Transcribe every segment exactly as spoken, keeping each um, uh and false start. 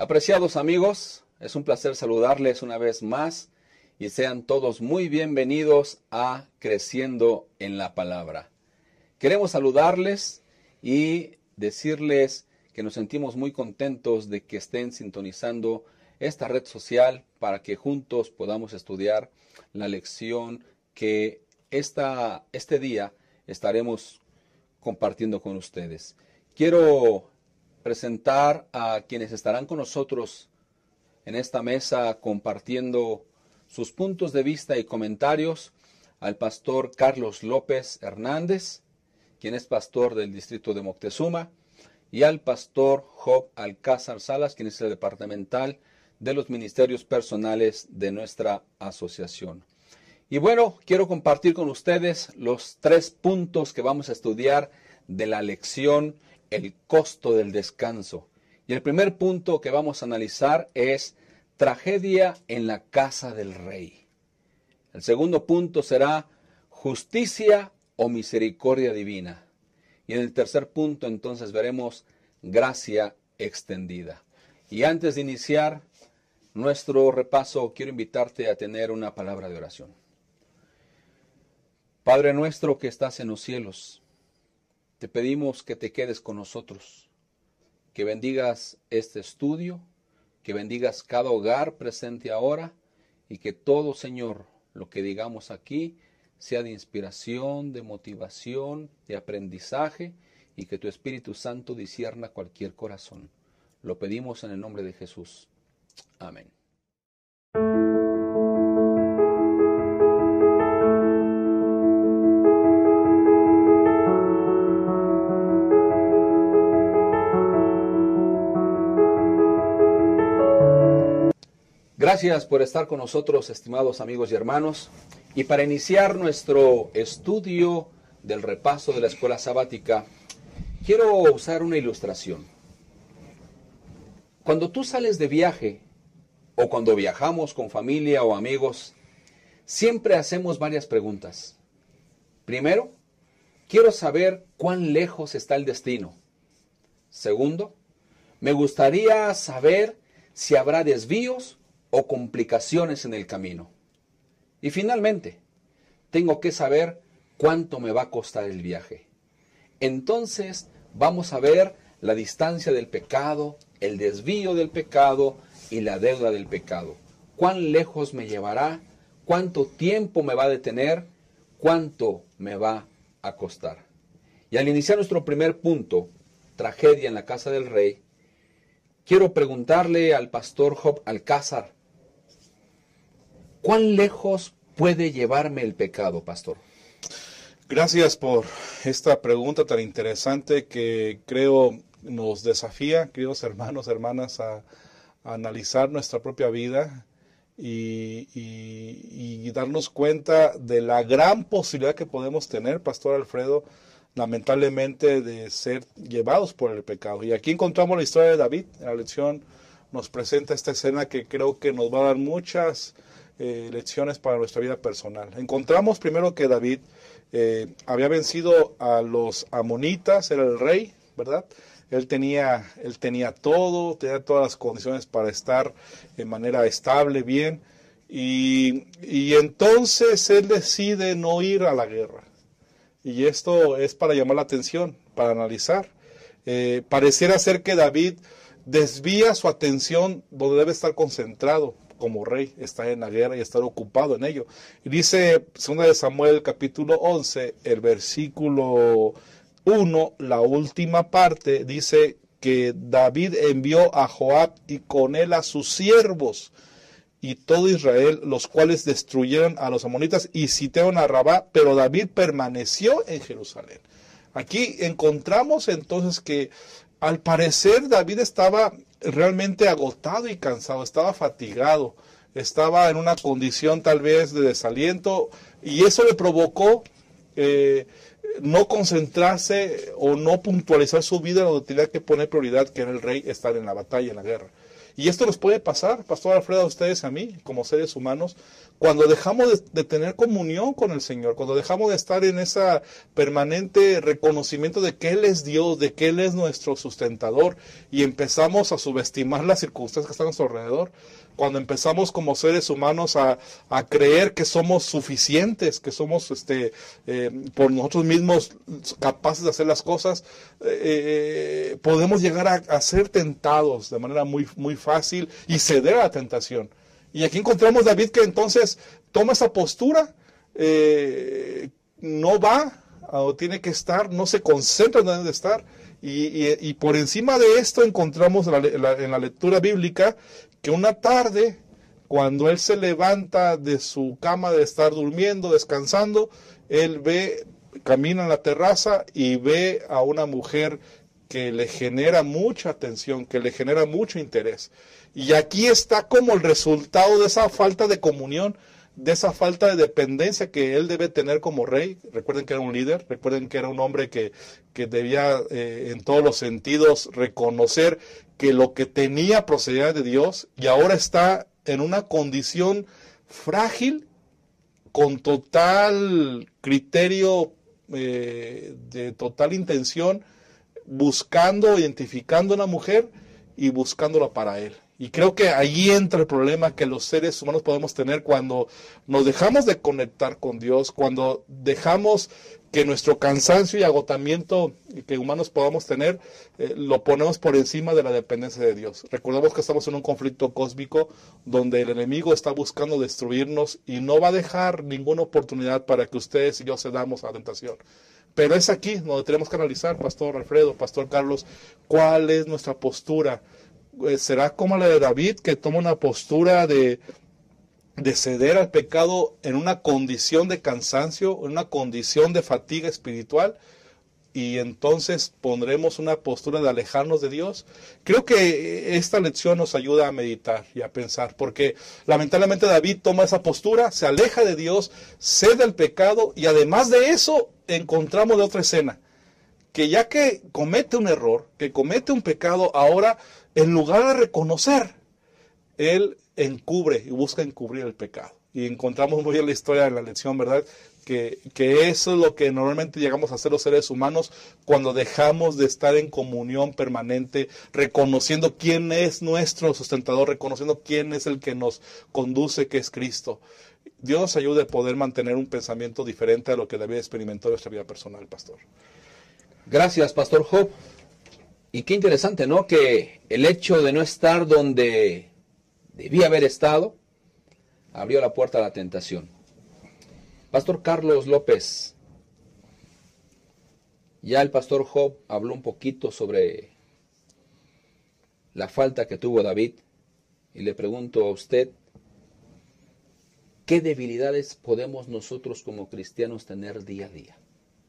Apreciados amigos, es un placer saludarles una vez más y sean todos muy bienvenidos a Creciendo en la Palabra. Queremos saludarles y decirles que nos sentimos muy contentos de que estén sintonizando esta red social para que juntos podamos estudiar la lección que esta, este día estaremos compartiendo con ustedes. Quiero presentar a quienes estarán con nosotros en esta mesa compartiendo sus puntos de vista y comentarios, al pastor Carlos López Hernández, quien es pastor del distrito de Moctezuma, y al pastor Job Alcázar Salas, quien es el departamental de los ministerios personales de nuestra asociación. Y bueno, quiero compartir con ustedes los tres puntos que vamos a estudiar de la lección El costo del descanso. Y el primer punto que vamos a analizar es tragedia en la casa del rey. El segundo punto será justicia o misericordia divina. Y en el tercer punto entonces veremos gracia extendida. Y antes de iniciar nuestro repaso, quiero invitarte a tener una palabra de oración. Padre nuestro que estás en los cielos, te pedimos que te quedes con nosotros, que bendigas este estudio, que bendigas cada hogar presente ahora y que todo, Señor, lo que digamos aquí sea de inspiración, de motivación, de aprendizaje y que tu Espíritu Santo discierna cualquier corazón. Lo pedimos en el nombre de Jesús. Amén. Gracias por estar con nosotros, estimados amigos y hermanos. Y para iniciar nuestro estudio del repaso de la escuela sabática, quiero usar una ilustración. Cuando tú sales de viaje, o cuando viajamos con familia o amigos, siempre hacemos varias preguntas. Primero, quiero saber cuán lejos está el destino. Segundo, me gustaría saber si habrá desvíos o complicaciones en el camino. Y finalmente, tengo que saber cuánto me va a costar el viaje. Entonces, vamos a ver la distancia del pecado, el desvío del pecado y la deuda del pecado. ¿Cuán lejos me llevará? ¿Cuánto tiempo me va a detener? ¿Cuánto me va a costar? Y al iniciar nuestro primer punto, tragedia en la casa del rey, quiero preguntarle al pastor Job Alcázar, ¿cuán lejos puede llevarme el pecado, pastor? Gracias por esta pregunta tan interesante que creo nos desafía, queridos hermanos, hermanas, a, a analizar nuestra propia vida y, y, y darnos cuenta de la gran posibilidad que podemos tener, Pastor Alfredo, lamentablemente de ser llevados por el pecado. Y aquí encontramos la historia de David. En la lección nos presenta esta escena que creo que nos va a dar muchas Eh, lecciones para nuestra vida personal. Encontramos primero que David eh, había vencido a los amonitas, era el rey, ¿verdad? Él tenía, él tenía todo, tenía todas las condiciones para estar de manera estable, bien, y, y entonces él decide no ir a la guerra. Y esto es para llamar la atención, para analizar. Eh, pareciera ser que David desvía su atención donde debe estar concentrado como rey, está en la guerra y estar ocupado en ello. Y dice segunda de Samuel capítulo once, el versículo uno, la última parte, dice que David envió a Joab y con él a sus siervos y todo Israel, los cuales destruyeron a los amonitas y sitiaron a Rabá, pero David permaneció en Jerusalén. Aquí encontramos entonces que al parecer David estaba realmente agotado y cansado, estaba fatigado, estaba en una condición tal vez de desaliento y eso le provocó eh, no concentrarse o no puntualizar su vida donde tenía que poner prioridad, que era el rey, estar en la batalla, en la guerra. Y esto nos puede pasar, Pastor Alfredo, a ustedes, a mí, como seres humanos, cuando dejamos de, de tener comunión con el Señor, cuando dejamos de estar en ese permanente reconocimiento de que Él es Dios, de que Él es nuestro sustentador, y empezamos a subestimar las circunstancias que están a nuestro alrededor, cuando empezamos como seres humanos a, a creer que somos suficientes, que somos este, eh, por nosotros mismos capaces de hacer las cosas, eh, podemos llegar a, a ser tentados de manera muy, muy fácil y ceder a la tentación. Y aquí encontramos a David que entonces toma esa postura, eh, no va a donde tiene que estar, no se concentra en donde debe estar, y, y, y por encima de esto encontramos en la, la, en la lectura bíblica que una tarde, cuando él se levanta de su cama de estar durmiendo, descansando, él ve, camina en la terraza y ve a una mujer que le genera mucha atención, que le genera mucho interés. Y aquí está como el resultado de esa falta de comunión, de esa falta de dependencia que él debe tener como rey. Recuerden que era un líder, recuerden que era un hombre que, que debía eh, en todos los sentidos reconocer que lo que tenía procedía de Dios, y ahora está en una condición frágil, con total criterio, eh, de total intención, buscando, identificando a una mujer y buscándola para él. Y creo que ahí entra el problema que los seres humanos podemos tener cuando nos dejamos de conectar con Dios, cuando dejamos que nuestro cansancio y agotamiento que humanos podamos tener, eh, lo ponemos por encima de la dependencia de Dios. Recordemos que estamos en un conflicto cósmico donde el enemigo está buscando destruirnos y no va a dejar ninguna oportunidad para que ustedes y yo cedamos a la tentación. Pero es aquí donde tenemos que analizar, Pastor Alfredo, Pastor Carlos, cuál es nuestra postura. ¿Será como la de David, que toma una postura de, de ceder al pecado en una condición de cansancio, en una condición de fatiga espiritual? Y entonces pondremos una postura de alejarnos de Dios. Creo que esta lección nos ayuda a meditar y a pensar, porque lamentablemente David toma esa postura, se aleja de Dios, cede al pecado, y además de eso encontramos de otra escena, que ya que comete un error, que comete un pecado, ahora en lugar de reconocer, él encubre y busca encubrir el pecado. Y encontramos muy bien la historia en la lección, ¿verdad? Que, que eso es lo que normalmente llegamos a hacer los seres humanos cuando dejamos de estar en comunión permanente, reconociendo quién es nuestro sustentador, reconociendo quién es el que nos conduce, que es Cristo. Dios nos ayude a poder mantener un pensamiento diferente a lo que David experimentó en nuestra vida personal, Pastor. Gracias, Pastor Job. Y qué interesante, ¿no? Que el hecho de no estar donde debía haber estado abrió la puerta a la tentación. Pastor Carlos López, ya el Pastor Job habló un poquito sobre la falta que tuvo David, y le pregunto a usted, ¿qué debilidades podemos nosotros como cristianos tener día a día?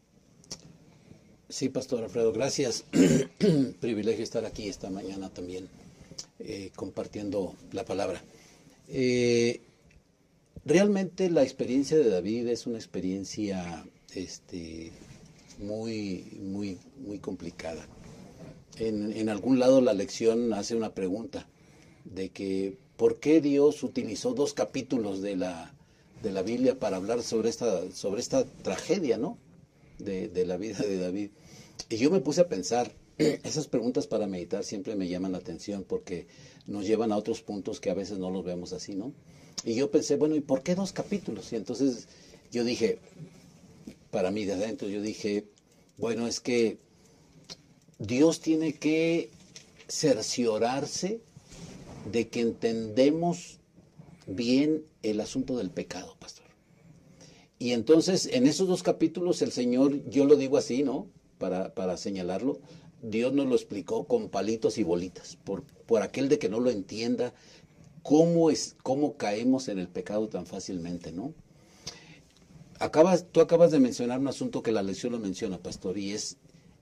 Sí, Pastor Alfredo, gracias. Privilegio estar aquí esta mañana también, eh, compartiendo la palabra. Eh, realmente la experiencia de David es una experiencia este, muy, muy, muy complicada. En, en algún lado la lección hace una pregunta de que ¿por qué Dios utilizó dos capítulos de la, de la Biblia para hablar sobre esta, sobre esta tragedia, ¿no? De, de la vida de David? Y yo me puse a pensar, esas preguntas para meditar siempre me llaman la atención porque nos llevan a otros puntos que a veces no los vemos así, ¿no? Y yo pensé, bueno, ¿y por qué dos capítulos? Y entonces yo dije, para mí de adentro, yo dije, bueno, es que Dios tiene que cerciorarse de que entendemos bien el asunto del pecado, pastor. Y entonces, en esos dos capítulos, el Señor, yo lo digo así, ¿no? Para, para señalarlo, Dios nos lo explicó con palitos y bolitas, por, por aquel de que no lo entienda, cómo, es, cómo caemos en el pecado tan fácilmente, ¿no? Acabas, tú acabas de mencionar un asunto que la lección lo menciona, pastor, y es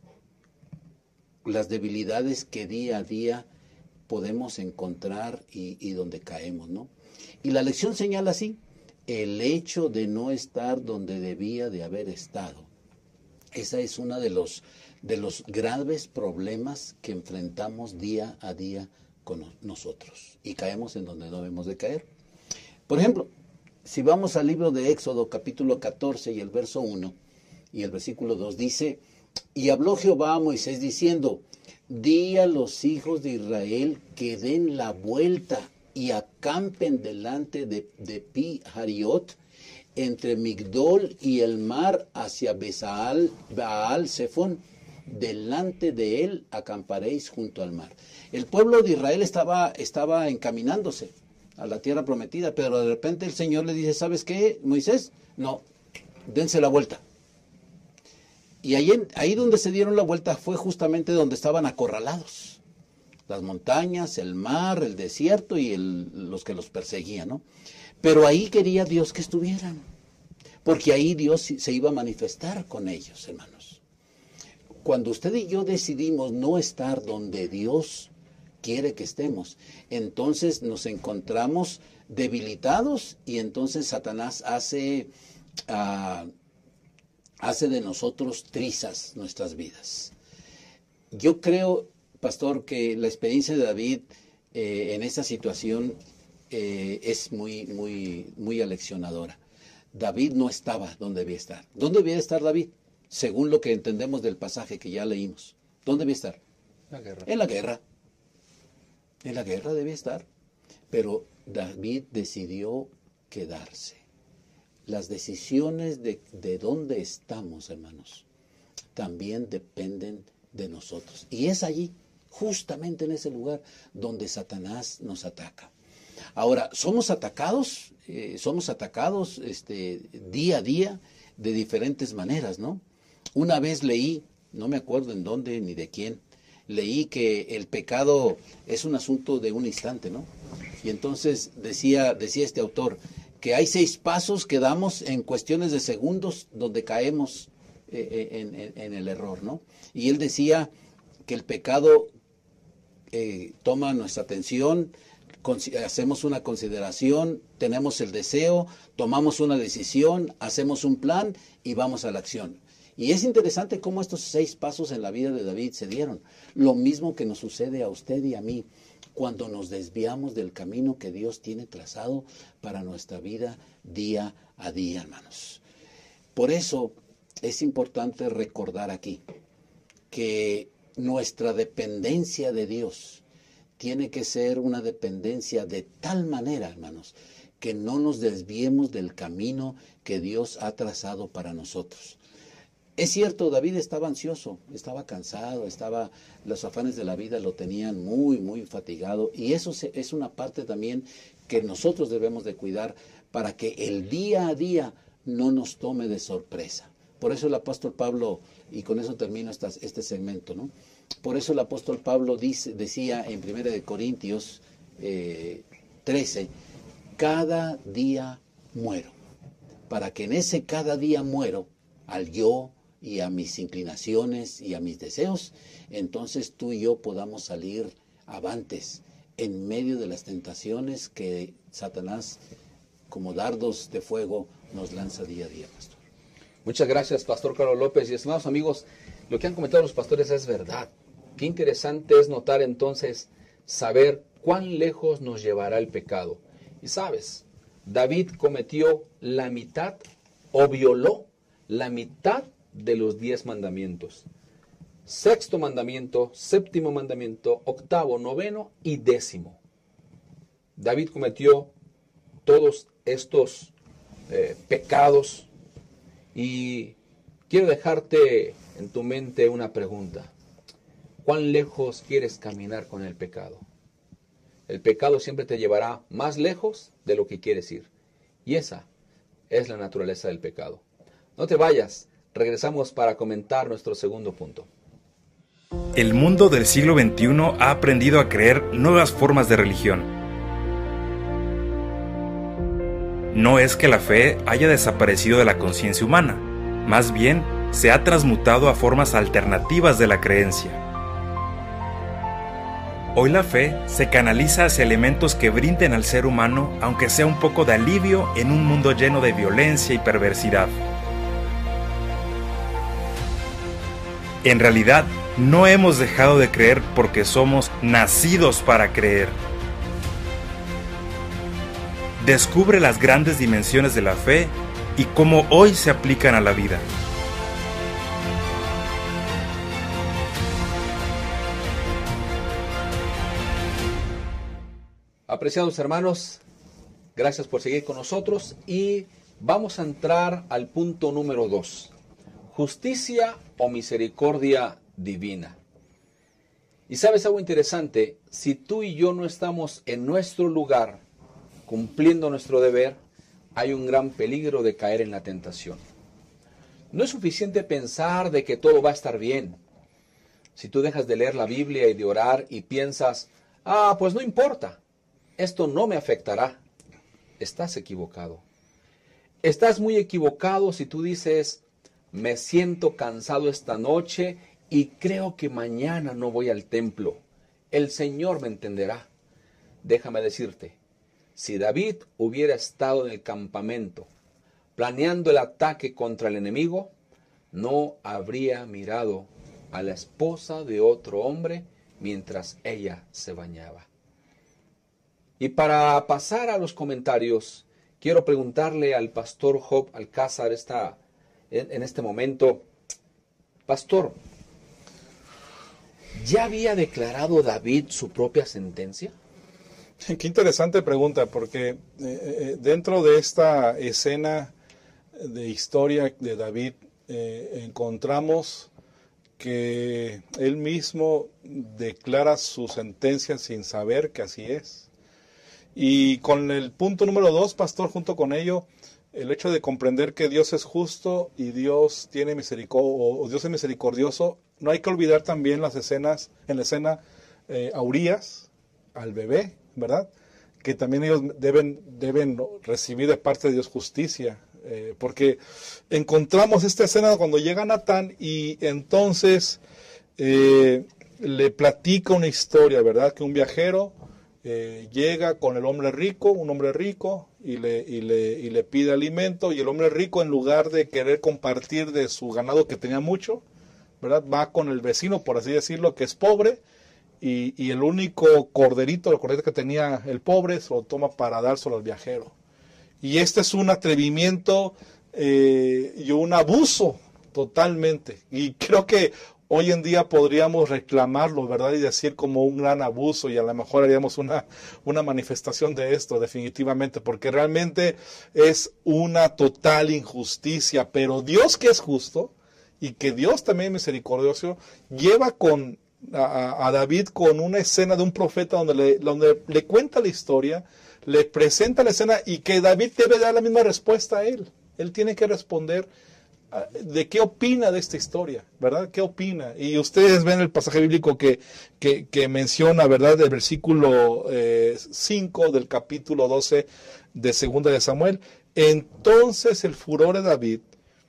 las debilidades que día a día podemos encontrar y, y donde caemos, ¿no? Y la lección señala así, el hecho de no estar donde debía de haber estado. Esa es una de los, de los graves problemas que enfrentamos día a día con nosotros y caemos en donde no debemos de caer. Por ejemplo, si vamos al libro de Éxodo, capítulo catorce y el verso uno y el versículo dos, dice: y habló Jehová a Moisés diciendo, di a los hijos de Israel que den la vuelta y acampen delante de, de Pi Hariot, entre Migdol y el mar, hacia Besaal, Baal Zephón, delante de él acamparéis junto al mar. El pueblo de Israel estaba, estaba encaminándose a la tierra prometida, pero de repente el Señor le dice, ¿sabes qué, Moisés? No, dense la vuelta. Y ahí, ahí donde se dieron la vuelta fue justamente donde estaban acorralados. Las montañas, el mar, el desierto y el, los que los perseguían, ¿no? Pero ahí quería Dios que estuvieran, porque ahí Dios se iba a manifestar con ellos, hermanos. Cuando usted y yo decidimos no estar donde Dios quiere que estemos, entonces nos encontramos debilitados y entonces Satanás hace, uh, hace de nosotros trizas nuestras vidas. Yo creo, pastor, que la experiencia de David eh, en esta situación eh, es muy, muy, muy aleccionadora. David no estaba donde debía estar. ¿Dónde debía estar David? Según lo que entendemos del pasaje que ya leímos. ¿Dónde debía estar? La guerra. En la guerra. En la guerra debía estar. Pero David decidió quedarse. Las decisiones de, de dónde estamos, hermanos, también dependen de nosotros. Y es allí, justamente en ese lugar, donde Satanás nos ataca. Ahora, somos atacados, eh, somos atacados este, día a día de diferentes maneras, ¿no? Una vez leí, no me acuerdo en dónde ni de quién, leí que el pecado es un asunto de un instante, ¿no? Y entonces decía, decía este autor que hay seis pasos que damos en cuestiones de segundos donde caemos eh, en, en, en el error, ¿no? Y él decía que el pecado eh, toma nuestra atención, hacemos una consideración, tenemos el deseo, tomamos una decisión, hacemos un plan y vamos a la acción. Y es interesante cómo estos seis pasos en la vida de David se dieron. Lo mismo que nos sucede a usted y a mí cuando nos desviamos del camino que Dios tiene trazado para nuestra vida día a día, hermanos. Por eso es importante recordar aquí que nuestra dependencia de Dios tiene que ser una dependencia de tal manera, hermanos, que no nos desviemos del camino que Dios ha trazado para nosotros. Es cierto, David estaba ansioso, estaba cansado, estaba, los afanes de la vida lo tenían muy, muy fatigado, y eso es una parte también que nosotros debemos de cuidar para que el día a día no nos tome de sorpresa. Por eso el apóstol Pablo, y con eso termino esta, este segmento, ¿no? Por eso el apóstol Pablo dice, decía en primera de Corintios eh, trece, cada día muero, para que en ese cada día muero al yo y a mis inclinaciones y a mis deseos, entonces tú y yo podamos salir avantes en medio de las tentaciones que Satanás, como dardos de fuego, nos lanza día a día, pastor. Muchas gracias, Pastor Carlos López. Y estimados amigos, lo que han comentado los pastores es verdad. Qué interesante es notar entonces, saber cuán lejos nos llevará el pecado. Y sabes, David cometió la mitad o violó la mitad de los diez mandamientos. Sexto mandamiento, séptimo mandamiento, octavo, noveno y décimo. David cometió todos estos eh, pecados. Y quiero dejarte en tu mente una pregunta. ¿Cuán lejos quieres caminar con el pecado? El pecado siempre te llevará más lejos de lo que quieres ir. Y esa es la naturaleza del pecado. No te vayas, regresamos para comentar nuestro segundo punto. El mundo del siglo veintiuno ha aprendido a creer nuevas formas de religión. No es que la fe haya desaparecido de la conciencia humana, más bien se ha transmutado a formas alternativas de la creencia. Hoy la fe se canaliza hacia elementos que brinden al ser humano, aunque sea un poco de alivio en un mundo lleno de violencia y perversidad. En realidad, no hemos dejado de creer porque somos nacidos para creer. Descubre las grandes dimensiones de la fe y cómo hoy se aplican a la vida. Apreciados hermanos, gracias por seguir con nosotros y vamos a entrar al punto número dos. Justicia o misericordia divina. Y sabes algo interesante, si tú y yo no estamos en nuestro lugar, cumpliendo nuestro deber, hay un gran peligro de caer en la tentación. No es suficiente pensar de que todo va a estar bien. Si tú dejas de leer la Biblia y de orar y piensas, ah, pues no importa, esto no me afectará, estás equivocado. Estás muy equivocado si tú dices, me siento cansado esta noche y creo que mañana no voy al templo. El Señor me entenderá. Déjame decirte, si David hubiera estado en el campamento planeando el ataque contra el enemigo, no habría mirado a la esposa de otro hombre mientras ella se bañaba. Y para pasar a los comentarios, quiero preguntarle al pastor Job Alcázar esta, en, en este momento, pastor, ¿ya había declarado David su propia sentencia? Qué interesante pregunta, porque eh, dentro de esta escena de historia de David eh, encontramos que él mismo declara su sentencia sin saber que así es. Y con el punto número dos, pastor, junto con ello, el hecho de comprender que Dios es justo y Dios tiene misericordia, o Dios es misericordioso, no hay que olvidar también las escenas, en la escena eh, a Urías, al bebé, ¿verdad? Que también ellos deben, deben recibir de parte de Dios justicia, eh, porque encontramos esta escena cuando llega Natán y entonces eh, le platica una historia, ¿verdad? Que un viajero eh, llega con el hombre rico, un hombre rico, y le, y, le, y le pide alimento, y el hombre rico, en lugar de querer compartir de su ganado que tenía mucho, ¿verdad? Va con el vecino, por así decirlo, que es pobre, y, y el único corderito, el corderito que tenía el pobre, se lo toma para dárselo al viajero. Y este es un atrevimiento eh, y un abuso totalmente. Y creo que hoy en día podríamos reclamarlo, ¿verdad? Y decir como un gran abuso, y a lo mejor haríamos una, una manifestación de esto, definitivamente, porque realmente es una total injusticia. Pero Dios, que es justo, y que Dios también es misericordioso, lleva con a, a David con una escena de un profeta donde le, donde le cuenta la historia, le presenta la escena, y que David debe dar la misma respuesta a él. Él tiene que responder de qué opina de esta historia, ¿verdad? ¿Qué opina? Y ustedes ven el pasaje bíblico que, que, que menciona, ¿verdad? Del versículo eh, cinco del capítulo doce de Segunda de Samuel. Entonces el furor de David,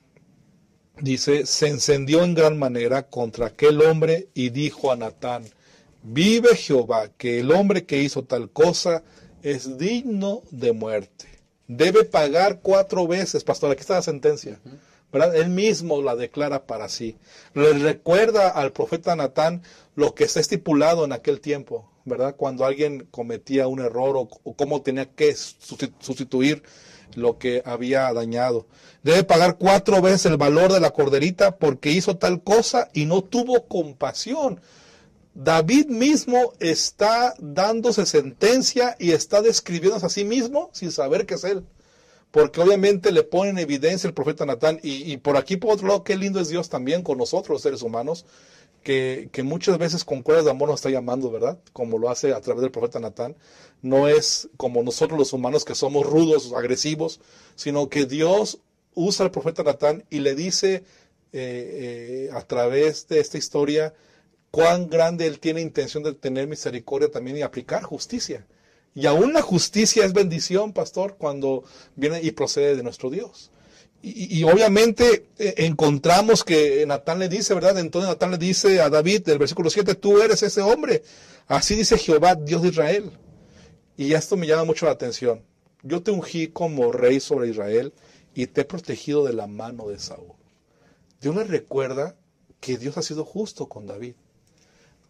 dice, se encendió en gran manera contra aquel hombre y dijo a Natán, vive Jehová, que el hombre que hizo tal cosa es digno de muerte. Debe pagar cuatro veces, pastor, aquí está la sentencia. Uh-huh. ¿Verdad? Él mismo la declara para sí. Le recuerda al profeta Natán lo que está estipulado en aquel tiempo, ¿verdad? Cuando alguien cometía un error o, o cómo tenía que sustituir lo que había dañado. Debe pagar cuatro veces el valor de la corderita porque hizo tal cosa y no tuvo compasión. David mismo está dándose sentencia y está describiéndose a sí mismo sin saber que es él. Porque obviamente le pone en evidencia el profeta Natán. Y, y por aquí, por otro lado, qué lindo es Dios también con nosotros, los seres humanos, que, que muchas veces con cuerdas de amor nos está llamando, ¿verdad? Como lo hace a través del profeta Natán. No es como nosotros los humanos que somos rudos, agresivos, sino que Dios usa al profeta Natán y le dice eh, eh, a través de esta historia cuán grande él tiene intención de tener misericordia también y aplicar justicia. Y aún la justicia es bendición, pastor, cuando viene y procede de nuestro Dios. Y, y obviamente eh, encontramos que Natán le dice, ¿verdad? Entonces Natán le dice a David, del versículo siete, tú eres ese hombre. Así dice Jehová, Dios de Israel. Y esto me llama mucho la atención. Yo te ungí como rey sobre Israel y te he protegido de la mano de Saúl. Dios le recuerda que Dios ha sido justo con David.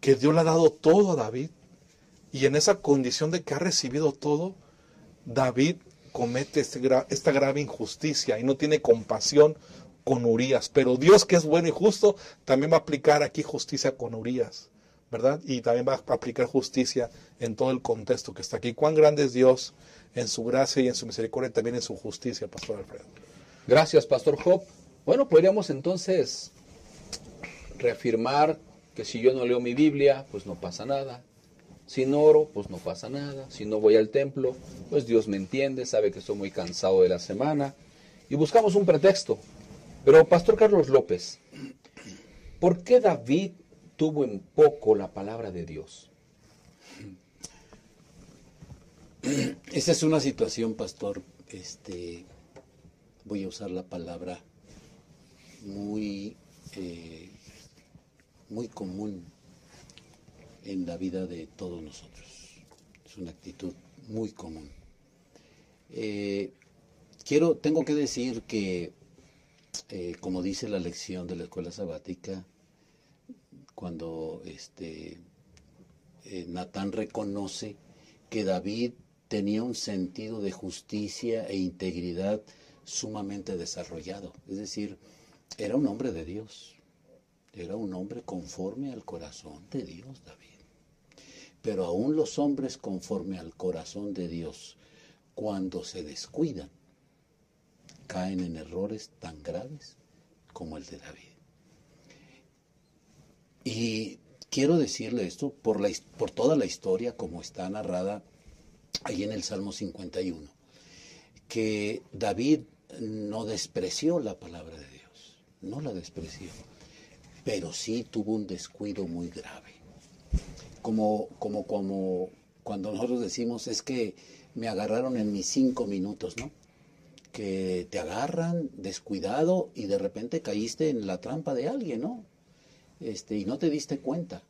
que Dios le ha dado todo a David. Y en esa condición de que ha recibido todo, David comete este gra- esta grave injusticia y no tiene compasión con Urías. Pero Dios, que es bueno y justo, también va a aplicar aquí justicia con Urías, ¿verdad? Y también va a aplicar justicia en todo el contexto que está aquí. Cuán grande es Dios en su gracia y en su misericordia, y también en su justicia, Pastor Alfredo. Gracias, Pastor Job. Bueno, podríamos entonces reafirmar que si yo no leo mi Biblia, pues no pasa nada. Si no oro, pues no pasa nada. Si no voy al templo, pues Dios me entiende, sabe que estoy muy cansado de la semana. Y buscamos un pretexto. Pero, Pastor Carlos López, ¿por qué David tuvo en poco la palabra de Dios? Esa es una situación, pastor, este, voy a usar la palabra muy, eh, muy común en la vida de todos nosotros. Es una actitud muy común. Eh, quiero, tengo que decir que, eh, como dice la lección de la escuela sabática, cuando este, eh, Natán reconoce que David tenía un sentido de justicia e integridad sumamente desarrollado. Es decir, era un hombre de Dios. Era un hombre conforme al corazón de Dios, David. Pero aún los hombres conforme al corazón de Dios, cuando se descuidan, caen en errores tan graves como el de David. Y quiero decirle esto por, la, por toda la historia como está narrada ahí en el Salmo cincuenta y uno, que David no despreció la palabra de Dios, no la despreció, pero sí tuvo un descuido muy grave. Como, como, como cuando nosotros decimos, es que me agarraron en mis cinco minutos, ¿no? Que te agarran descuidado y de repente caíste en la trampa de alguien, ¿no? Este, y no te diste cuenta.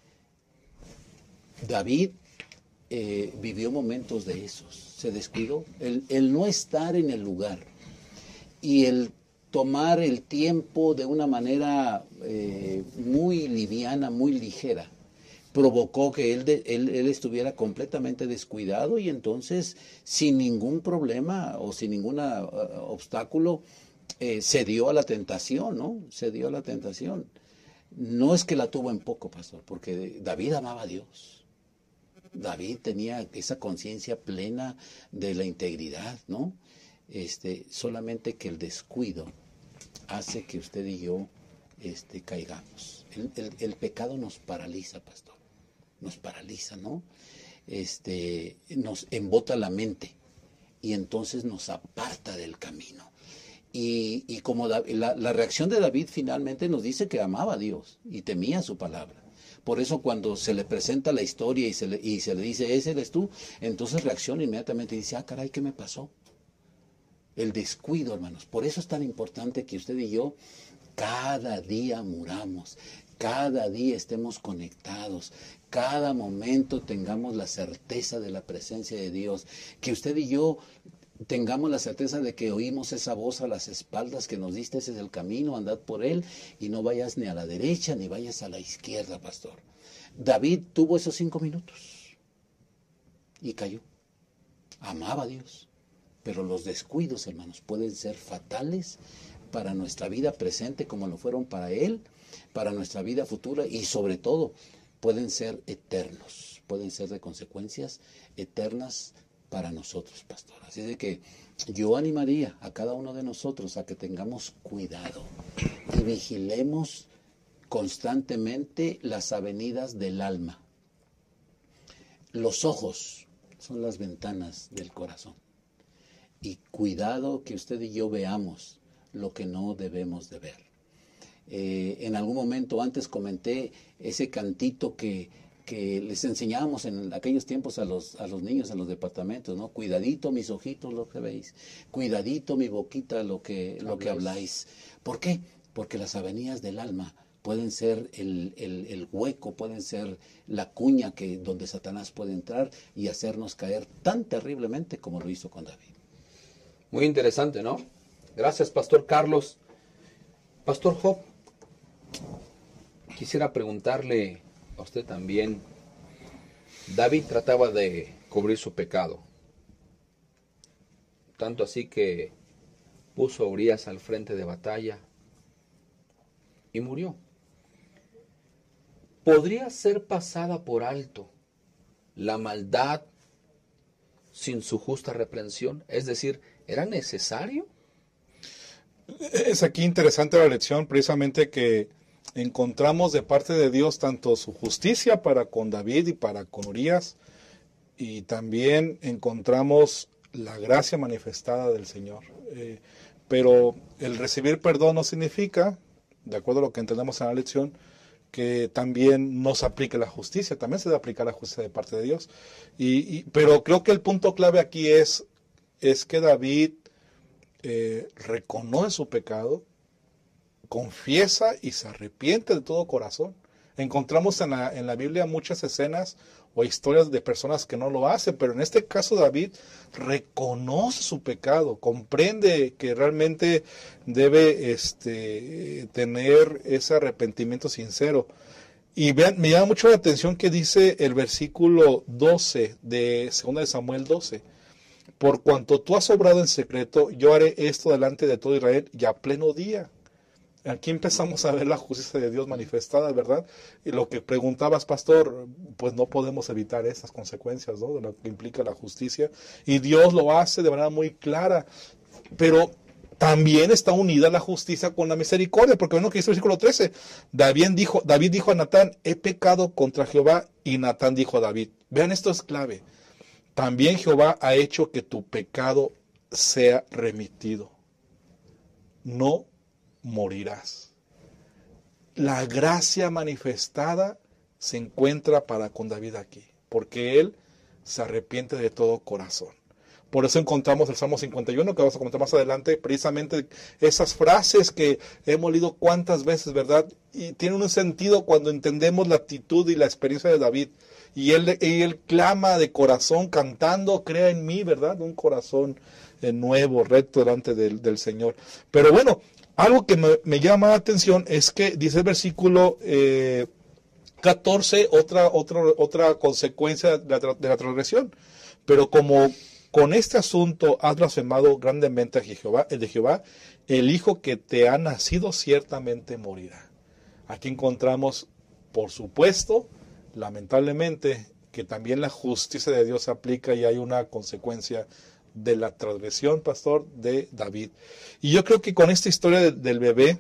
David eh, vivió momentos de esos, se descuidó. El, el no estar en el lugar y el tomar el tiempo de una manera eh, muy liviana, muy ligera, provocó que él, de, él, él estuviera completamente descuidado y entonces sin ningún problema o sin ningún uh, obstáculo eh, se dio a la tentación, ¿no? Se dio a la tentación. No es que la tuvo en poco, pastor, porque David amaba a Dios. David tenía esa conciencia plena de la integridad, ¿no? Este, solamente que el descuido hace que usted y yo este, caigamos. El, el, el pecado nos paraliza, pastor. Nos paraliza, ¿no? Este, nos embota la mente y entonces nos aparta del camino. Y, y como da, la, la reacción de David finalmente nos dice que amaba a Dios y temía su palabra. Por eso cuando se le presenta la historia y se le, y se le dice, ese eres tú, entonces reacciona inmediatamente y dice, ah, caray, ¿qué me pasó? El descuido, hermanos. Por eso es tan importante que usted y yo cada día muramos, cada día estemos conectados, cada momento tengamos la certeza de la presencia de Dios, que usted y yo tengamos la certeza de que oímos esa voz a las espaldas que nos diste, ese es el camino, andad por él y no vayas ni a la derecha ni vayas a la izquierda, pastor. David tuvo esos cinco minutos y cayó. Amaba a Dios, pero los descuidos, hermanos, pueden ser fatales para nuestra vida presente como lo fueron para él, para nuestra vida futura y sobre todo pueden ser eternos, pueden ser de consecuencias eternas para nosotros, pastor. Así de que yo animaría a cada uno de nosotros a que tengamos cuidado y vigilemos constantemente las avenidas del alma. Los ojos son las ventanas del corazón. Y cuidado que usted y yo veamos lo que no debemos de ver. Eh, en algún momento antes comenté ese cantito que, que les enseñábamos en aquellos tiempos a los, a los niños en los departamentos, ¿no? Cuidadito mis ojitos lo que veis, cuidadito mi boquita lo que, lo que habláis. ¿Por qué? Porque las avenidas del alma pueden ser el, el, el hueco, pueden ser la cuña que, donde Satanás puede entrar y hacernos caer tan terriblemente como lo hizo con David. Muy interesante, ¿no? Gracias, Pastor Carlos. Pastor Job, quisiera preguntarle a usted también, David trataba de cubrir su pecado. Tanto así que puso a Urías al frente de batalla y murió. ¿Podría ser pasada por alto la maldad sin su justa reprensión? Es decir, ¿era necesario? Es aquí interesante la lección, precisamente que encontramos de parte de Dios tanto su justicia para con David y para con Urías, y también encontramos la gracia manifestada del Señor. Eh, pero el recibir perdón no significa, de acuerdo a lo que entendemos en la lección, que también nos aplique la justicia. También se debe aplicar la justicia de parte de Dios. Y, y, pero creo que el punto clave aquí es, es que David eh, reconoce su pecado, confiesa y se arrepiente de todo corazón. Encontramos en la, en la Biblia muchas escenas o historias de personas que no lo hacen, pero en este caso David reconoce su pecado, comprende que realmente debe este, tener ese arrepentimiento sincero. Y vean, me llama mucho la atención que dice el versículo doce de segunda de Samuel doce. Por cuanto tú has obrado en secreto, yo haré esto delante de todo Israel y a pleno día. Aquí empezamos a ver la justicia de Dios manifestada, ¿verdad? Y lo que preguntabas, pastor, pues no podemos evitar esas consecuencias, ¿no? De lo que implica la justicia. Y Dios lo hace de manera muy clara. Pero también está unida la justicia con la misericordia, porque bueno, que dice el versículo trece, David dijo, David dijo a Natán, he pecado contra Jehová, y Natán dijo a David, vean, esto es clave, también Jehová ha hecho que tu pecado sea remitido. No morirás. La gracia manifestada se encuentra para con David aquí, porque él se arrepiente de todo corazón. Por eso encontramos el Salmo cincuenta y uno, que vamos a comentar más adelante, precisamente esas frases que hemos leído cuántas veces, ¿verdad? Y tienen un sentido cuando entendemos la actitud y la experiencia de David. Y él, y él clama de corazón, cantando, crea en mí, ¿verdad? Un corazón eh, nuevo, recto delante del, del Señor. Pero bueno, algo que me, me llama la atención es que dice el versículo eh, catorce, otra, otra, otra consecuencia de la, de la transgresión. Pero como con este asunto has blasfemado grandemente a Jehová, el de Jehová, el hijo que te ha nacido ciertamente morirá. Aquí encontramos, por supuesto, lamentablemente, que también la justicia de Dios se aplica y hay una consecuencia de la transgresión, pastor, de David. Y yo creo que con esta historia de, del bebé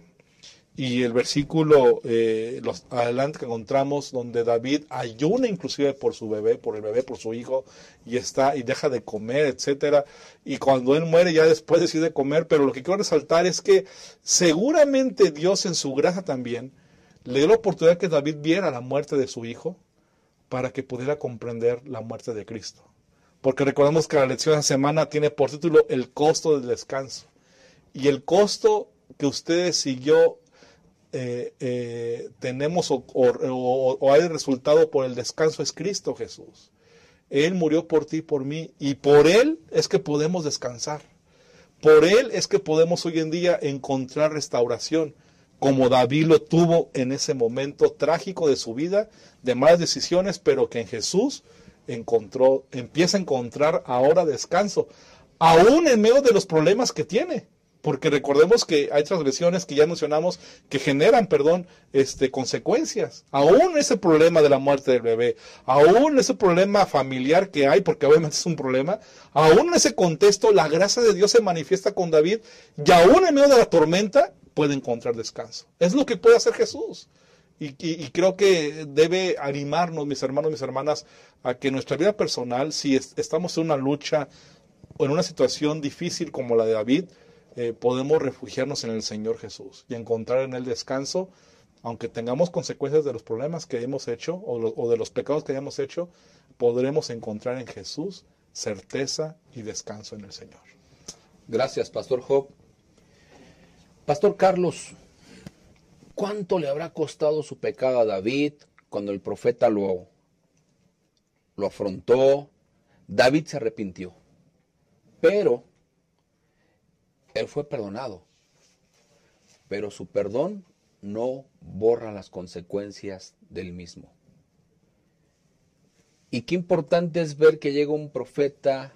y el versículo eh, los, adelante que encontramos donde David ayuna inclusive por su bebé, por el bebé, por su hijo, y está y deja de comer, etcétera. Y cuando él muere ya después decide comer, pero lo que quiero resaltar es que seguramente Dios en su gracia también le dio la oportunidad que David viera la muerte de su hijo para que pudiera comprender la muerte de Cristo. Porque recordemos que la lección de la semana tiene por título el costo del descanso. Y el costo que ustedes y yo eh, eh, tenemos o, o, o, o hay resultado por el descanso es Cristo Jesús. Él murió por ti y por mí. Y por Él es que podemos descansar. Por Él es que podemos hoy en día encontrar restauración, como David lo tuvo en ese momento trágico de su vida, de malas decisiones, pero que en Jesús encontró, empieza a encontrar ahora descanso, aún en medio de los problemas que tiene, porque recordemos que hay transgresiones que ya mencionamos que generan, perdón, este, consecuencias, aún ese problema de la muerte del bebé, aún ese problema familiar que hay, porque obviamente es un problema, aún en ese contexto la gracia de Dios se manifiesta con David, y aún en medio de la tormenta puede encontrar descanso. Es lo que puede hacer Jesús. Y, y, y creo que debe animarnos, mis hermanos, mis hermanas, a que nuestra vida personal, si es, estamos en una lucha o en una situación difícil como la de David, eh, podemos refugiarnos en el Señor Jesús y encontrar en Él descanso, aunque tengamos consecuencias de los problemas que hemos hecho o, lo, o de los pecados que hayamos hecho, podremos encontrar en Jesús certeza y descanso en el Señor. Gracias, Pastor Job. Pastor Carlos, ¿cuánto le habrá costado su pecado a David cuando el profeta lo, lo afrontó? David se arrepintió, pero él fue perdonado. Pero su perdón no borra las consecuencias del mismo. Y qué importante es ver que llega un profeta,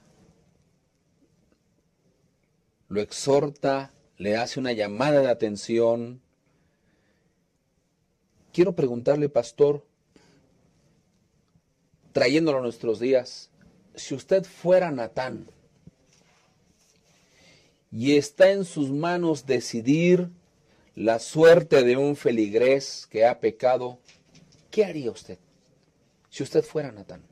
lo exhorta, le hace una llamada de atención. Quiero preguntarle, pastor, trayéndolo a nuestros días, si usted fuera Natán y está en sus manos decidir la suerte de un feligrés que ha pecado, ¿qué haría usted si usted fuera Natán?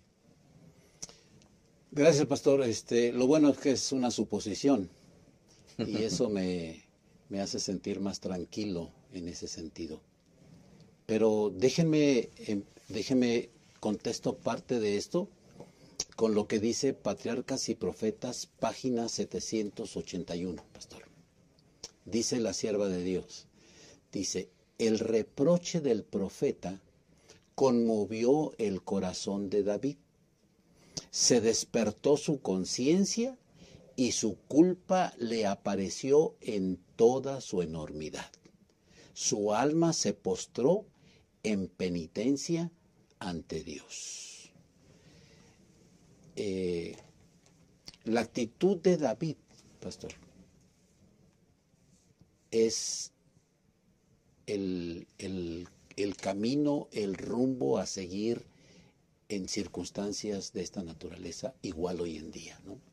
Gracias, pastor. Este, lo bueno es que es una suposición y eso me, me hace sentir más tranquilo en ese sentido. Pero déjenme, eh, déjenme contesto parte de esto con lo que dice Patriarcas y Profetas, página setecientos ochenta y uno, pastor. Dice la sierva de Dios, dice, el reproche del profeta conmovió el corazón de David. Se despertó su conciencia y su culpa le apareció en toda su enormidad. Su alma se postró en penitencia ante Dios. Eh, la actitud de David, pastor, es el, el, el camino, el rumbo a seguir en circunstancias de esta naturaleza, igual hoy en día, ¿no?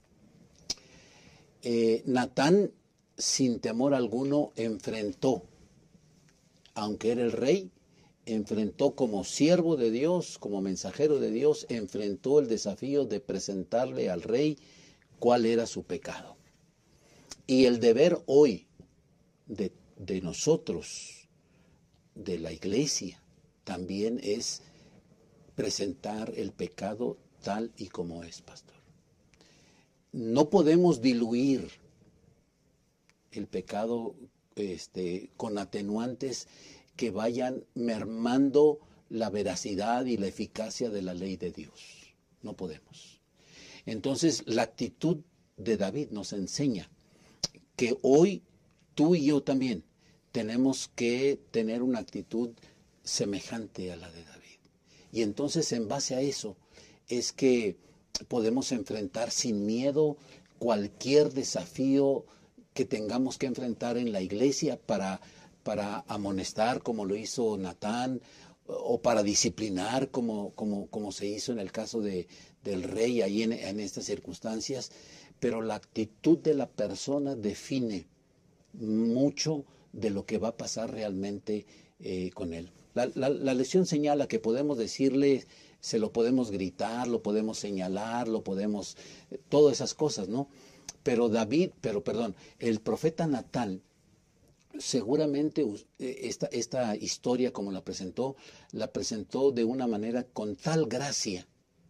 Eh, Natán, sin temor alguno, enfrentó, aunque era el rey, enfrentó como siervo de Dios, como mensajero de Dios, enfrentó el desafío de presentarle al rey cuál era su pecado. Y el deber hoy de, de nosotros, de la iglesia, también es presentar el pecado tal y como es, pastor. No podemos diluir el pecado este, con atenuantes que vayan mermando la veracidad y la eficacia de la ley de Dios. No podemos. Entonces, la actitud de David nos enseña que hoy tú y yo también tenemos que tener una actitud semejante a la de David. Y entonces, en base a eso, es que podemos enfrentar sin miedo cualquier desafío que tengamos que enfrentar en la iglesia para, para amonestar como lo hizo Natán, o para disciplinar como, como, como se hizo en el caso de, del rey ahí en, en estas circunstancias. Pero la actitud de la persona define mucho de lo que va a pasar realmente eh, con él. La, la, la lección señala que podemos decirle, se lo podemos gritar, lo podemos señalar, lo podemos, eh, todas esas cosas, ¿no? Pero David, pero perdón, el profeta Natán, seguramente esta, esta historia como la presentó, la presentó de una manera con tal gracia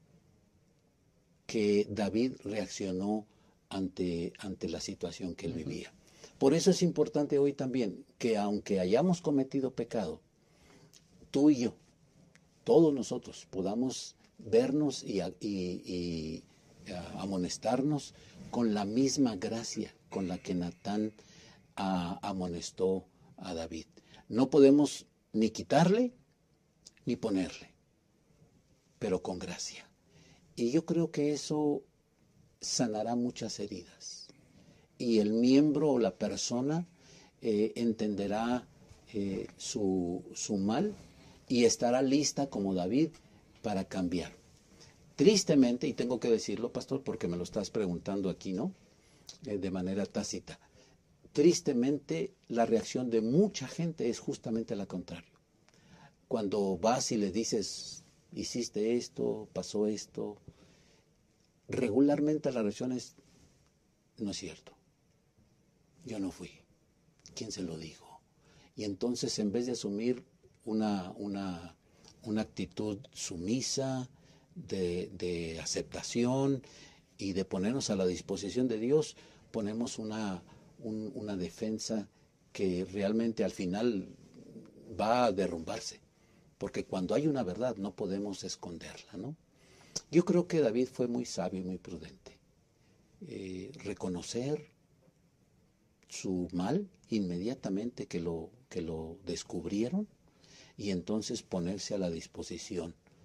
que David reaccionó ante, ante la situación que él vivía. Por eso es importante hoy también que aunque hayamos cometido pecado, tú y yo, todos nosotros podamos vernos y, y, y amonestarnos con la misma gracia con la que Natán a, amonestó a David. No podemos ni quitarle ni ponerle, pero con gracia. Y yo creo que eso sanará muchas heridas. Y el miembro o la persona eh, entenderá eh, su, su mal y estará lista como David para cambiar. Tristemente, y tengo que decirlo, pastor, porque me lo estás preguntando aquí, ¿no? Eh, de manera tácita. Tristemente, la reacción de mucha gente es justamente la contraria. Cuando vas y le dices, hiciste esto, pasó esto, regularmente la reacción es, no es cierto. Yo no fui. ¿Quién se lo dijo? Y entonces, en vez de asumir una, una, una actitud sumisa, de, de aceptación y de ponernos a la disposición de Dios, ponemos una, un, una defensa que realmente al final va a derrumbarse. Porque cuando hay una verdad no podemos esconderla, ¿no? Yo creo que David fue muy sabio y muy prudente. Eh, reconocer su mal inmediatamente que lo, que lo descubrieron y entonces ponerse a la disposición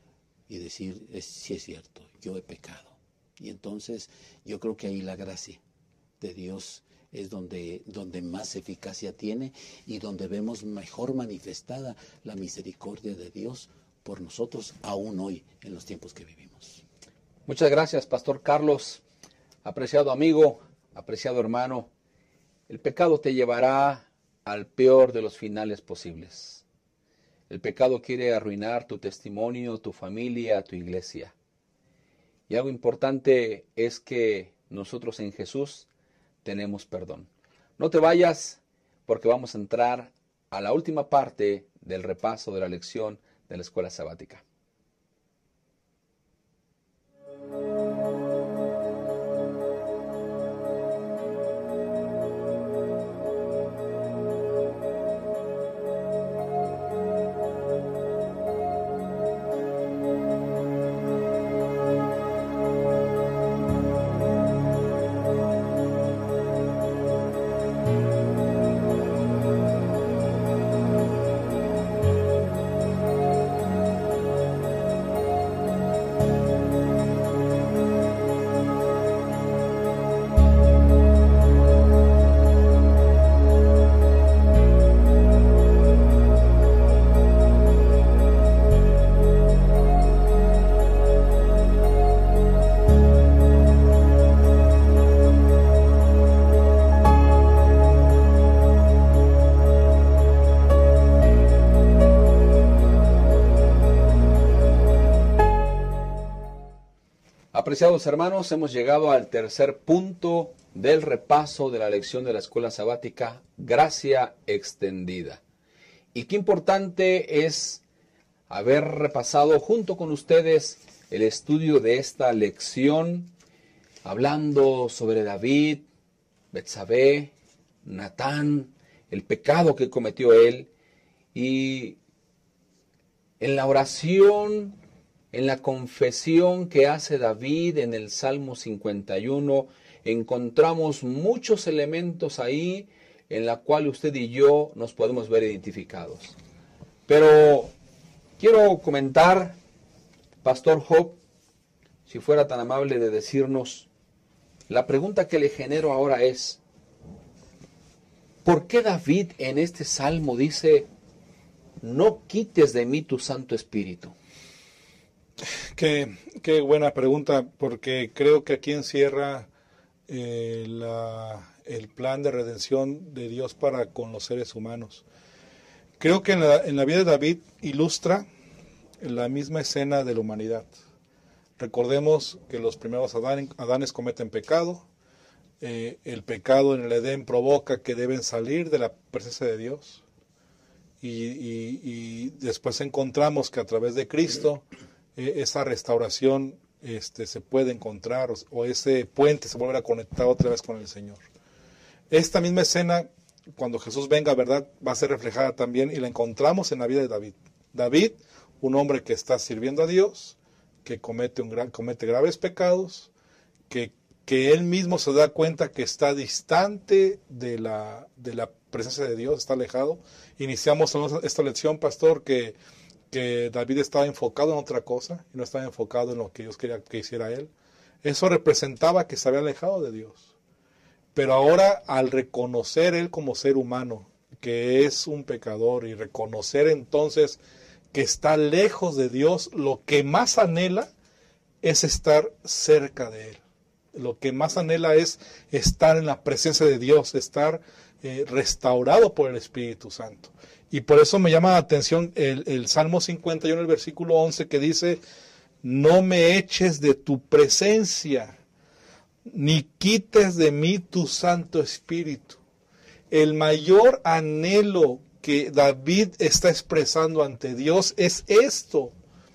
y decir, es, sí es cierto, yo he pecado. Y entonces yo creo que ahí la gracia de Dios es donde, donde más eficacia tiene y donde vemos mejor manifestada la misericordia de Dios por nosotros, aún hoy, en los tiempos que vivimos. Muchas gracias, Pastor Carlos. Apreciado amigo, apreciado hermano, el pecado te llevará al peor de los finales posibles. El pecado quiere arruinar tu testimonio, tu familia, tu iglesia. Y algo importante es que nosotros en Jesús tenemos perdón. No te vayas, porque vamos a entrar a la última parte del repaso de la lección de la escuela sabática. Apreciados hermanos, hemos llegado al tercer punto del repaso de la lección de la escuela sabática, gracia extendida. Y qué importante es haber repasado junto con ustedes el estudio de esta lección, hablando sobre David, Betsabé, Natán, el pecado que cometió él, y en la oración, en la confesión que hace David en el Salmo cincuenta y uno, encontramos muchos elementos ahí en la cual usted y yo nos podemos ver identificados. Pero quiero comentar, Pastor Job, si fuera tan amable de decirnos, la pregunta que le genero ahora es, ¿por qué David en este Salmo dice, no quites de mí tu Santo Espíritu? Qué, qué buena pregunta, porque creo que aquí encierra eh, la, el plan de redención de Dios para con los seres humanos. Creo que en la, en la vida de David ilustra la misma escena de la humanidad. Recordemos que los primeros Adán, Adanes cometen pecado, eh, el pecado en el Edén provoca que deben salir de la presencia de Dios, y, y, y después encontramos que a través de Cristo esa restauración este, se puede encontrar, o, o ese puente se vuelve a conectar otra vez con el Señor. Esta misma escena, cuando Jesús venga, ¿verdad?, va a ser reflejada también, y la encontramos en la vida de David. David, un hombre que está sirviendo a Dios, que comete, un gran, comete graves pecados, que, que él mismo se da cuenta que está distante de la, de la presencia de Dios, está alejado. Iniciamos esta lección, pastor, que que David estaba enfocado en otra cosa y no estaba enfocado en lo que Dios quería que hiciera él. Eso representaba que se había alejado de Dios. Pero ahora, al reconocer él como ser humano, que es un pecador, y reconocer entonces que está lejos de Dios, lo que más anhela es estar cerca de él. Lo que más anhela es estar en la presencia de Dios, estar eh, restaurado por el Espíritu Santo. Y por eso me llama la atención el, el Salmo cincuenta y uno, el versículo once, que dice, no me eches de tu presencia, ni quites de mí tu Santo Espíritu. El mayor anhelo que David está expresando ante Dios es esto.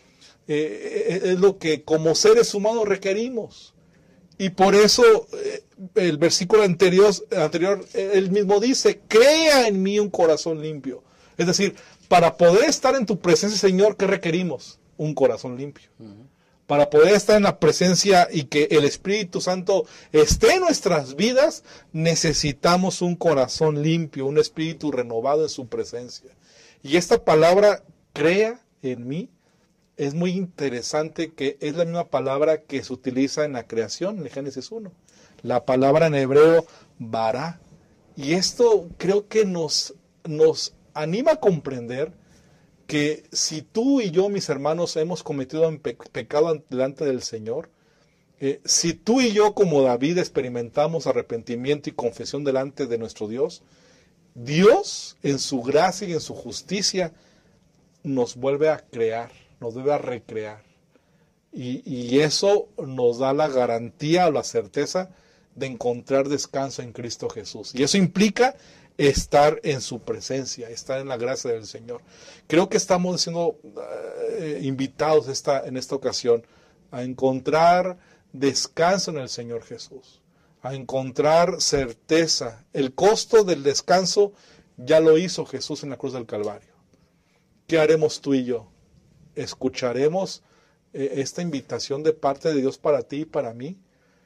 Eh, es lo que como seres humanos requerimos. Y por eso eh, el versículo anterior, anterior, él mismo dice, crea en mí un corazón limpio. Es decir, para poder estar en tu presencia, Señor, ¿qué requerimos? Un corazón limpio. Uh-huh. Para poder estar en la presencia y que el Espíritu Santo esté en nuestras vidas, necesitamos un corazón limpio, un espíritu renovado en su presencia. Y esta palabra, crea en mí, es muy interesante que es la misma palabra que se utiliza en la creación, en Génesis uno. La palabra en hebreo, bara. Y esto creo que nos, nos anima a comprender que si tú y yo, mis hermanos, hemos cometido un pe- pecado delante del Señor, eh, si tú y yo, como David, experimentamos arrepentimiento y confesión delante de nuestro Dios, Dios, en su gracia y en su justicia, nos vuelve a crear, nos vuelve a recrear. Y, y eso nos da la garantía o la certeza de encontrar descanso en Cristo Jesús. Y eso implica estar en su presencia, estar en la gracia del Señor. Creo que estamos siendo uh, invitados esta, en esta ocasión a encontrar descanso en el Señor Jesús, a encontrar certeza. El costo del descanso ya lo hizo Jesús en la cruz del Calvario. ¿Qué haremos tú y yo? ¿Escucharemos eh, esta invitación de parte de Dios para ti y para mí?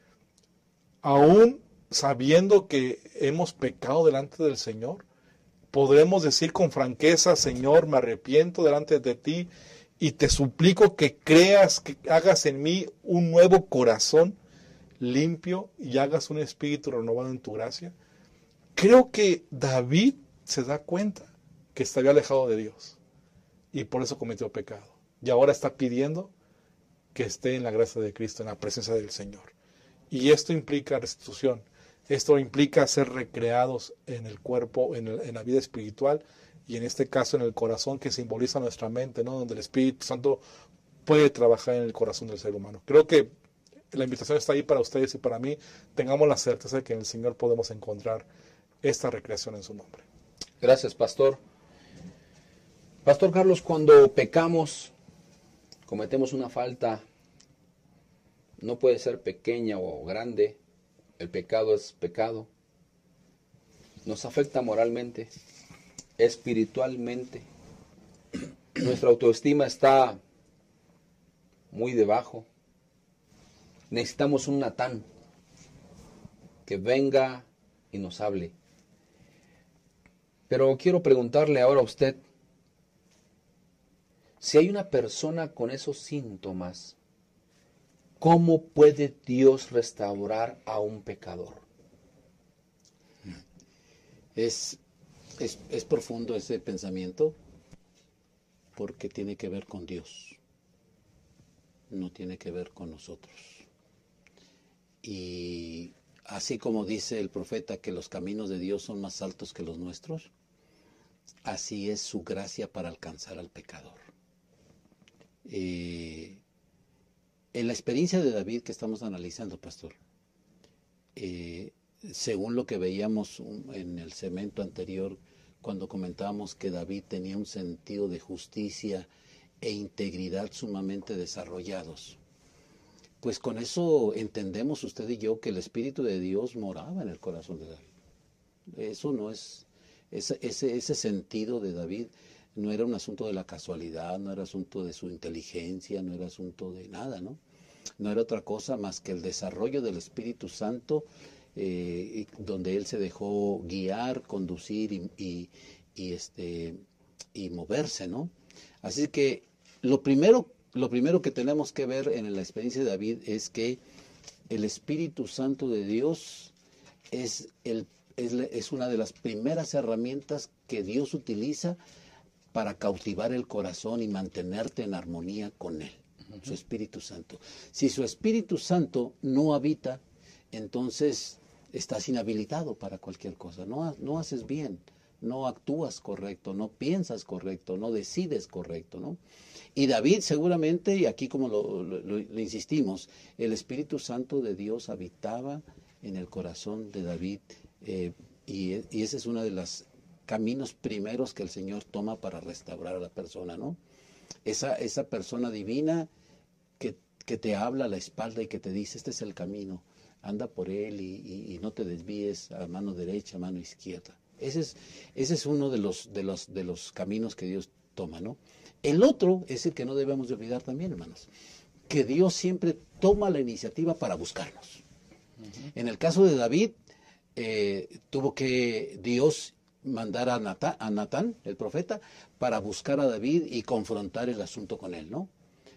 Aún sabiendo que hemos pecado delante del Señor, podremos decir con franqueza: Señor, me arrepiento delante de ti y te suplico que creas, que hagas en mí un nuevo corazón limpio y hagas un espíritu renovado en tu gracia. Creo que David se da cuenta que se había alejado de Dios y por eso cometió pecado. Y ahora está pidiendo que esté en la gracia de Cristo, en la presencia del Señor. Y esto implica restitución. Esto implica ser recreados en el cuerpo, en, el, en la vida espiritual y en este caso en el corazón, que simboliza nuestra mente, ¿no? Donde el Espíritu Santo puede trabajar en el corazón del ser humano. Creo que la invitación está ahí para ustedes y para mí. Tengamos la certeza de que en el Señor podemos encontrar esta recreación en su nombre. Gracias, pastor. Pastor Carlos, cuando pecamos, cometemos una falta, no puede ser pequeña o grande, el pecado es pecado. Nos afecta moralmente, espiritualmente. Nuestra autoestima está muy debajo. Necesitamos un Natán que venga y nos hable. Pero quiero preguntarle ahora a usted, si hay una persona con esos síntomas, ¿cómo puede Dios restaurar a un pecador? Es, es, es profundo ese pensamiento porque tiene que ver con Dios, no tiene que ver con nosotros. Y así como dice el profeta que los caminos de Dios son más altos que los nuestros, así es su gracia para alcanzar al pecador. Eh, en la experiencia de David que estamos analizando, pastor, eh, según lo que veíamos en el segmento anterior, cuando comentábamos que David tenía un sentido de justicia e integridad sumamente desarrollados, pues con eso entendemos usted y yo que el Espíritu de Dios moraba en el corazón de David. Eso no es, ese, ese, ese sentido de David no era un asunto de la casualidad, no era asunto de su inteligencia, no era asunto de nada, ¿no? No era otra cosa más que el desarrollo del Espíritu Santo, eh, donde él se dejó guiar, conducir y, y, y, este, y moverse, ¿no? Así que lo primero, lo primero que tenemos que ver en la experiencia de David es que el Espíritu Santo de Dios es, el, es, es una de las primeras herramientas que Dios utiliza para cautivar el corazón y mantenerte en armonía con Él. Su Espíritu Santo. Si su Espíritu Santo no habita, entonces estás inhabilitado para cualquier cosa. No, no haces bien, no actúas correcto, no piensas correcto, no decides correcto, ¿no? Y David seguramente, y aquí como lo, lo, lo, lo insistimos, el Espíritu Santo de Dios habitaba en el corazón de David, eh, y, y ese es uno de los caminos primeros que el Señor toma para restaurar a la persona, ¿no? Esa, esa persona divina que, que te habla a la espalda y que te dice, este es el camino, anda por él y, y, y no te desvíes a mano derecha, a mano izquierda. Ese es, ese es uno de los, de, los, de los caminos que Dios toma, ¿no? El otro es el que no debemos de olvidar también, hermanos, que Dios siempre toma la iniciativa para buscarnos. Uh-huh. En el caso de David, eh, tuvo que Dios mandar a Natán, a Natán, el profeta, para buscar a David y confrontar el asunto con él, ¿no?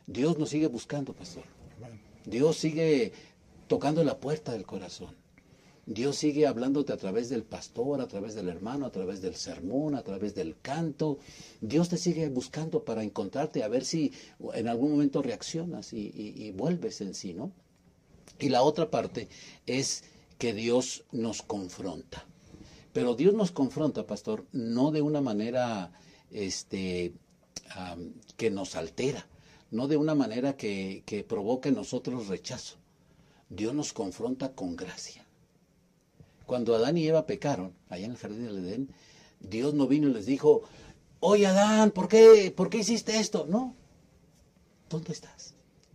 Dios nos sigue buscando, pastor. Dios sigue tocando la puerta del corazón. Dios sigue hablándote a través del pastor, a través del hermano, a través del sermón, a través del canto. Dios te sigue buscando para encontrarte, a ver si en algún momento reaccionas y, y, y vuelves en sí, ¿no? Y la otra parte es que Dios nos confronta. Pero Dios nos confronta, pastor, no de una manera este, um, que nos altera, no de una manera que, que provoque en nosotros rechazo. Dios nos confronta con gracia. Cuando Adán y Eva pecaron, allá en el jardín del Edén, Dios no vino y les dijo, oye Adán, ¿por qué, ¿por qué hiciste esto? No. ¿Dónde estás?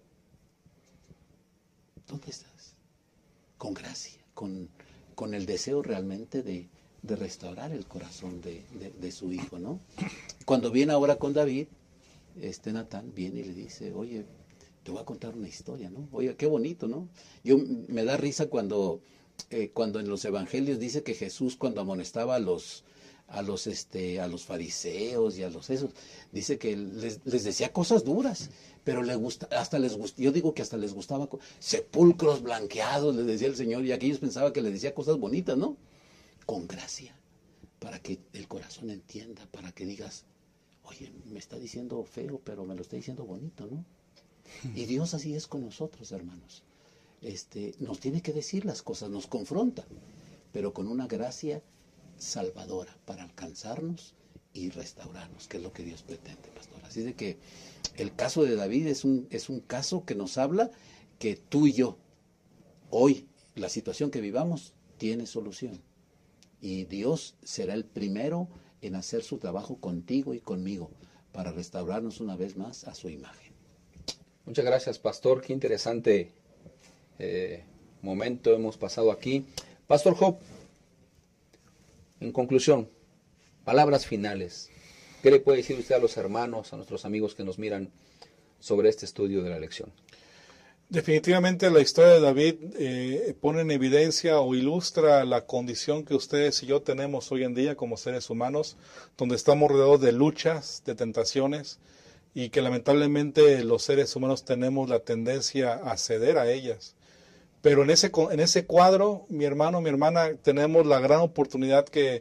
¿Dónde estás? Con gracia, con, con el deseo realmente de, de restaurar el corazón de, de, de su hijo, ¿no? Cuando viene ahora con David, este Natán viene y le dice, oye, te voy a contar una historia, ¿no? Oye, qué bonito, ¿no? Yo me da risa cuando... Eh, cuando en los evangelios dice que Jesús cuando amonestaba a los a los este a los fariseos y a los esos, dice que les, les decía cosas duras, pero le gusta, hasta les gust, yo digo que hasta les gustaba sepulcros blanqueados, les decía el Señor, y aquellos pensaban que les decía cosas bonitas, ¿no? Con gracia, para que el corazón entienda, para que digas, oye, me está diciendo feo, pero me lo está diciendo bonito, ¿no? Y Dios así es con nosotros, hermanos. Este, nos tiene que decir las cosas, nos confronta, pero con una gracia salvadora para alcanzarnos y restaurarnos, que es lo que Dios pretende, pastor. Así de que el caso de David es un, es un caso que nos habla que tú y yo, hoy, la situación que vivamos, tiene solución. Y Dios será el primero en hacer su trabajo contigo y conmigo para restaurarnos una vez más a su imagen. Muchas gracias, pastor. Qué interesante Eh, momento hemos pasado aquí. Pastor Job, en conclusión, palabras finales. ¿Qué le puede decir usted a los hermanos, a nuestros amigos que nos miran sobre este estudio de la lección? Definitivamente la historia de David eh, pone en evidencia o ilustra la condición que ustedes y yo tenemos hoy en día como seres humanos, donde estamos rodeados de luchas, de tentaciones, y que lamentablemente los seres humanos tenemos la tendencia a ceder a ellas. Pero en ese, en ese cuadro, mi hermano, mi hermana, tenemos la gran oportunidad que,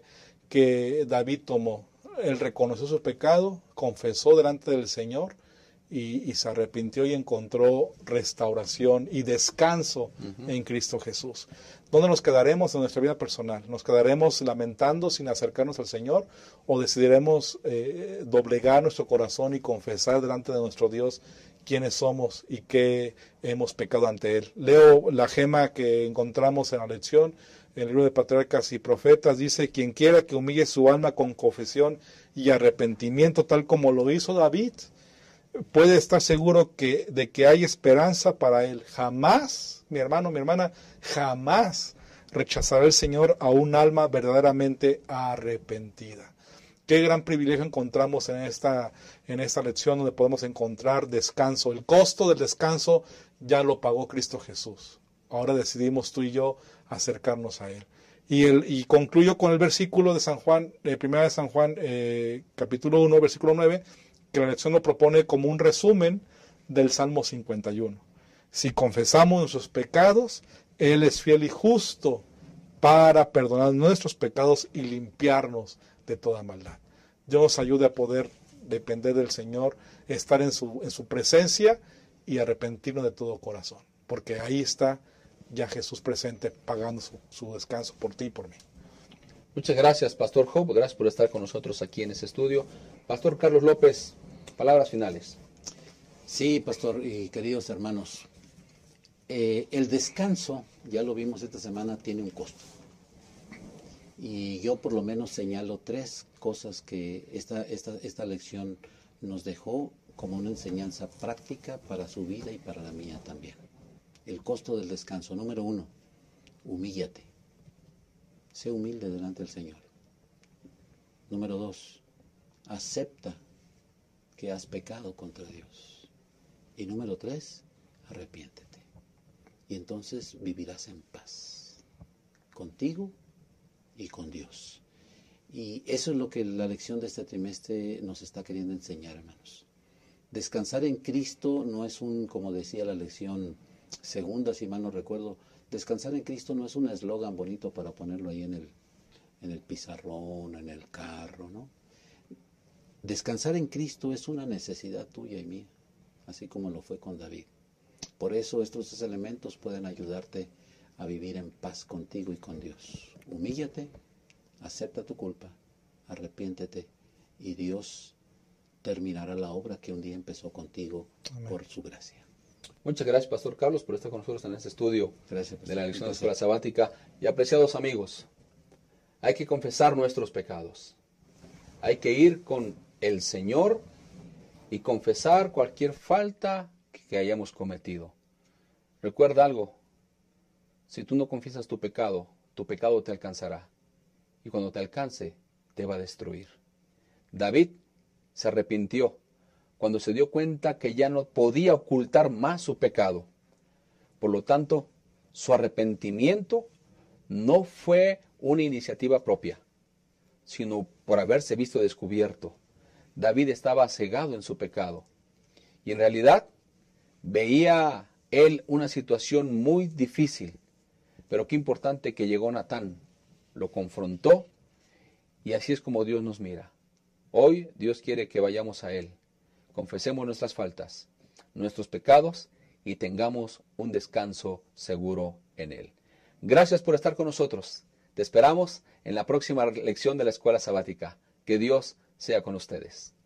que David tomó. Él reconoció su pecado, confesó delante del Señor y, y se arrepintió y encontró restauración y descanso uh-huh. en Cristo Jesús. ¿Dónde nos quedaremos en nuestra vida personal? ¿Nos quedaremos lamentando sin acercarnos al Señor o decidiremos eh, doblegar nuestro corazón y confesar delante de nuestro Dios quiénes somos y qué hemos pecado ante Él? Leo la gema que encontramos en la lección, en el libro de Patriarcas y Profetas, dice, quien quiera que humille su alma con confesión y arrepentimiento, tal como lo hizo David, puede estar seguro que, de que hay esperanza para él. Jamás, mi hermano, mi hermana, jamás rechazará el Señor a un alma verdaderamente arrepentida. Qué gran privilegio encontramos en esta, en esta lección donde podemos encontrar descanso. El costo del descanso ya lo pagó Cristo Jesús. Ahora decidimos tú y yo acercarnos a Él. Y, el, y concluyo con el versículo de San Juan, de primera de San Juan, eh, capítulo uno, versículo nueve, que la lección lo propone como un resumen del Salmo cincuenta y uno. Si confesamos nuestros pecados, Él es fiel y justo para perdonar nuestros pecados y limpiarnos de toda maldad. Dios nos ayude a poder depender del Señor, estar en su, en su presencia y arrepentirnos de todo corazón, porque ahí está ya Jesús presente pagando su, su descanso por ti y por mí. Muchas gracias, Pastor Job, gracias por estar con nosotros aquí en este estudio. Pastor Carlos López, palabras finales. Sí, pastor y queridos hermanos, eh, el descanso, ya lo vimos esta semana, tiene un costo. Y yo por lo menos señalo tres cosas que esta, esta, esta lección nos dejó como una enseñanza práctica para su vida y para la mía también. El costo del descanso. Número uno, humíllate. Sé humilde delante del Señor. Número dos, acepta que has pecado contra Dios. Y número tres, arrepiéntete. Y entonces vivirás en paz. Contigo y con Dios. Y eso es lo que la lección de este trimestre nos está queriendo enseñar, hermanos. Descansar en Cristo no es un, como decía la lección segunda, si mal no recuerdo, descansar en Cristo no es un eslogan bonito para ponerlo ahí en el, en el pizarrón, en el carro, ¿no? Descansar en Cristo es una necesidad tuya y mía, así como lo fue con David. Por eso estos tres elementos pueden ayudarte a vivir en paz contigo y con Dios. Humíllate, acepta tu culpa, arrepiéntete y Dios terminará la obra que un día empezó contigo. Amén. Por su gracia. Muchas gracias, Pastor Carlos, por estar con nosotros en este estudio gracias, de la lección de la Escuela Sabática. Y apreciados amigos, hay que confesar nuestros pecados. Hay que ir con el Señor y confesar cualquier falta que hayamos cometido. Recuerda algo, si tú no confiesas tu pecado, tu pecado te alcanzará. Y cuando te alcance, te va a destruir. David se arrepintió cuando se dio cuenta que ya no podía ocultar más su pecado. Por lo tanto, su arrepentimiento no fue una iniciativa propia, sino por haberse visto descubierto. David estaba cegado en su pecado. Y en realidad, veía él una situación muy difícil. Pero qué importante que llegó Natán, lo confrontó, y así es como Dios nos mira. Hoy Dios quiere que vayamos a Él, confesemos nuestras faltas, nuestros pecados, y tengamos un descanso seguro en Él. Gracias por estar con nosotros. Te esperamos en la próxima lección de la Escuela Sabática. Que Dios sea con ustedes.